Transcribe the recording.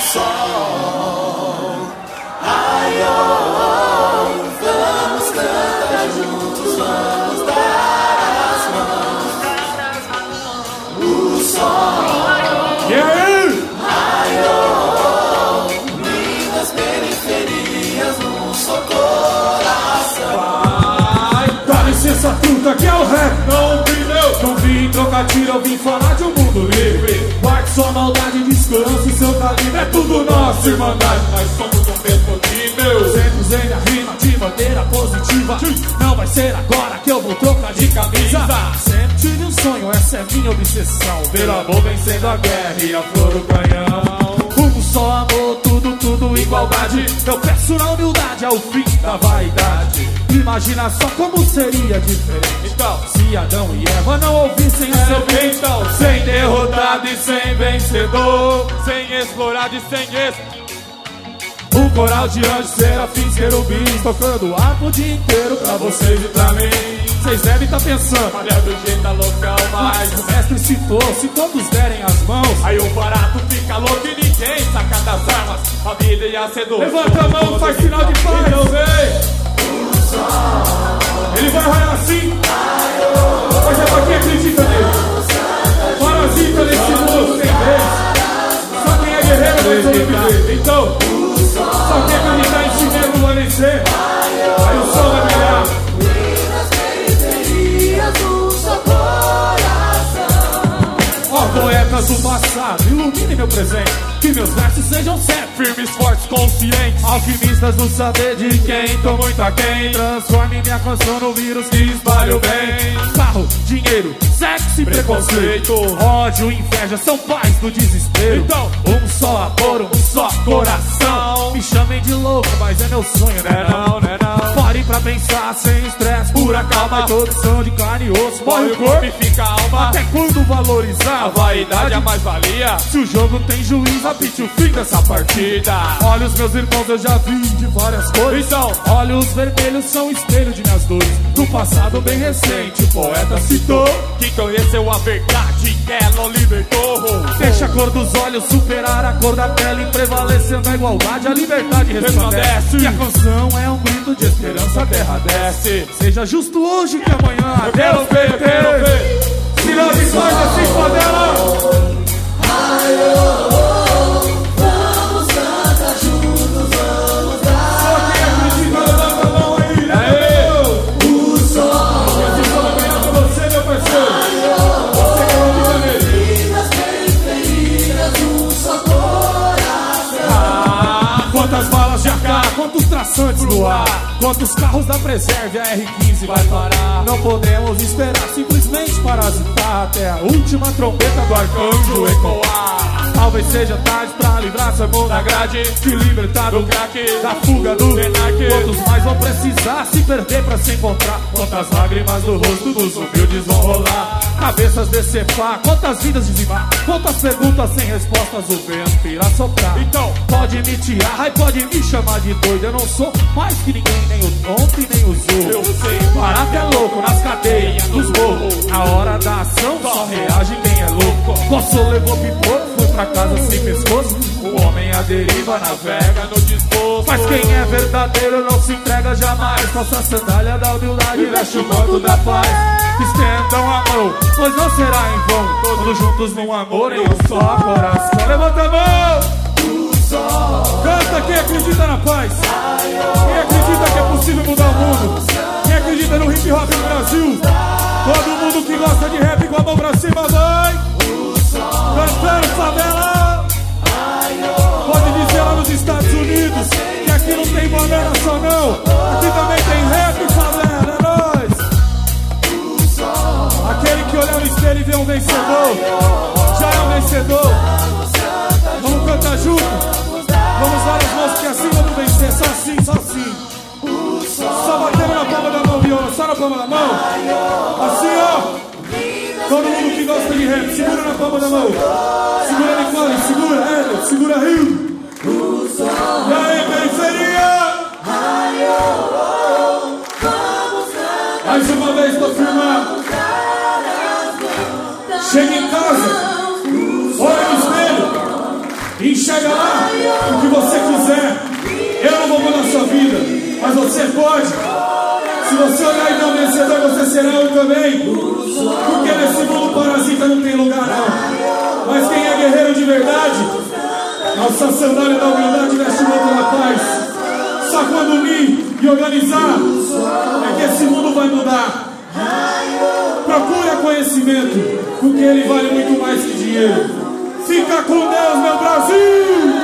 sol. Ai, oh, vamos cantar juntos, vamos dar as mãos. O sol. E aí? Ai, oh, lindas periferias num só coração. Vai, dá licença, truta, que é o rap. Não vim trocar tiro, eu vim falar de um mundo livre. Guarde sua maldade, descanso e seu calibre. É tudo nosso, irmandade. Nós somos um mesmo time. Sempre usei a rima de maneira positiva. Não vai ser agora que eu vou trocar de camisa. Sempre tive um sonho, essa é minha obsessão. Ver amor vencendo a guerra e a flor do canhão. Um só amor, tudo igualdade. Eu peço na humildade ao fim da vaidade. Imagina só como seria diferente então, se Adão e Eva não ouvissem a serpente. Então, sem derrotado e sem vencedor, sem explorado e sem um coral de anjos, serafins, querubins, tocando arco o dia inteiro pra vocês e pra mim. Vocês devem estar pensando, olha do jeito local, mas o mestre citou, se todos derem as mãos, aí o barato fica louco e ninguém saca das armas, a vida e a sedução. Levanta a mão, faz sinal de paz. Então vem. Ele vai raiar assim. Mas é pra quem acredita nele. Parasita nesse mundo sem vez. Só quem é guerreiro vai sobreviver. Então, só quem acreditar em si mesmo vai vencer. Aí o sol vai brilhar. Ó, poetas do passado, iluminem meu presente. Que meus versos sejam sempre firmes, fortes, conscientes. Alquimistas do saber de quem tô muito aquém. Transforme minha canção no vírus que espalha o bem. Carro, dinheiro, sexo e preconceito, ódio e inveja são pais do desespero. Então, um só amor, um só coração. Me chamem de louco, mas é meu sonho, né não, né não. Pare pra pensar sem estresse, pura calma. Todos são de carne e osso, morre o corpo e fica a alma. Até quando valorizar a vaidade é mais valia? Se o jogo tem juiz, apite o fim dessa partida. Olha os meus irmãos, eu já vi de várias cores. Então, olhos vermelhos são espelho de minhas dores. Do passado bem recente, o poeta citou que conheceu a verdade, ela o libertou. Deixa a cor dos olhos superar a cor da pele, prevalecendo a igualdade, a liberdade resplandece. E a canção é um grito de esperança, a terra desce. Seja justo hoje que amanhã eu quero ver. Sinal de paz assim, favela. Vamos cantar juntos, vamos dar. Só quem acredita, levanta a mão aí. O sol. Jesus só vai ganhar pra você, meu parceiro. Você que acredita nele. Nas periferias, um só coração. Quantas balas de AK, quantos traçantes no ar, quantos carros da Preserve, a R15 vai parar. Não podemos esperar simplesmente parasitar até a última trombeta do arcanjo ecoar. Talvez seja tarde pra livrar seu irmão da grade, se libertar do crack, da fuga do Renac. Quantos mais vão precisar se perder pra se encontrar? Quantas lágrimas no rosto dos humildes vão rolar? Cabeças decepar, quantas vidas dizimar? Quantas perguntas sem respostas o vento irá soprar? Então pode me tirar, ai pode me chamar de doido. Eu não sou mais que ninguém, nem o ontem nem o zorro. Eu sei, barato é louco nas cadeias, nos morros. Na hora da ação só reage quem é louco. Coçou, levou pipoco, foi pra casa sem pescoço. O homem à deriva navega no desposto. Mas quem é verdadeiro não se entrega jamais. Calça a sandália da humildade e veste o manto da paz. Estendam a mão, pois não será em vão. Todos juntos num amor em um só coração. Levanta a mão! Canta quem acredita na paz. Quem acredita que é possível mudar o mundo. Quem acredita no hip hop no Brasil. Todo mundo que gosta de rap com a mão pra cima vai cantando, favela. Pode dizer lá nos Estados Unidos que aqui não tem banana só não. Aqui também tem rap, favela, é nóis. Aquele que olhar no espelho e vê um vencedor já é um vencedor. Vamos cantar junto. Vamos dar as mãos que assim vamos vencer. Só assim, só assim. Só batendo na palma da mão, viola. Só na palma da mão. Assim, ó. Todo mundo que gosta de rap, segura na palma da mão. Segura Nicole, segura Hélio, segura Rio. E aí, periferia? Mais uma vez, tô firmado. Chega em casa, olha no espelho, enxerga chega lá, o que você quiser. Eu não vou mudar a sua vida, mas você pode. Se você olhar e não vencedor, você será eu também. Porque nesse mundo parasita não tem lugar não. Mas quem é guerreiro de verdade, nossa sandália da humildade veste o manto da paz. Só quando unir e organizar é que esse mundo vai mudar. Procura conhecimento, porque ele vale muito mais que dinheiro. Fica com Deus, meu Brasil!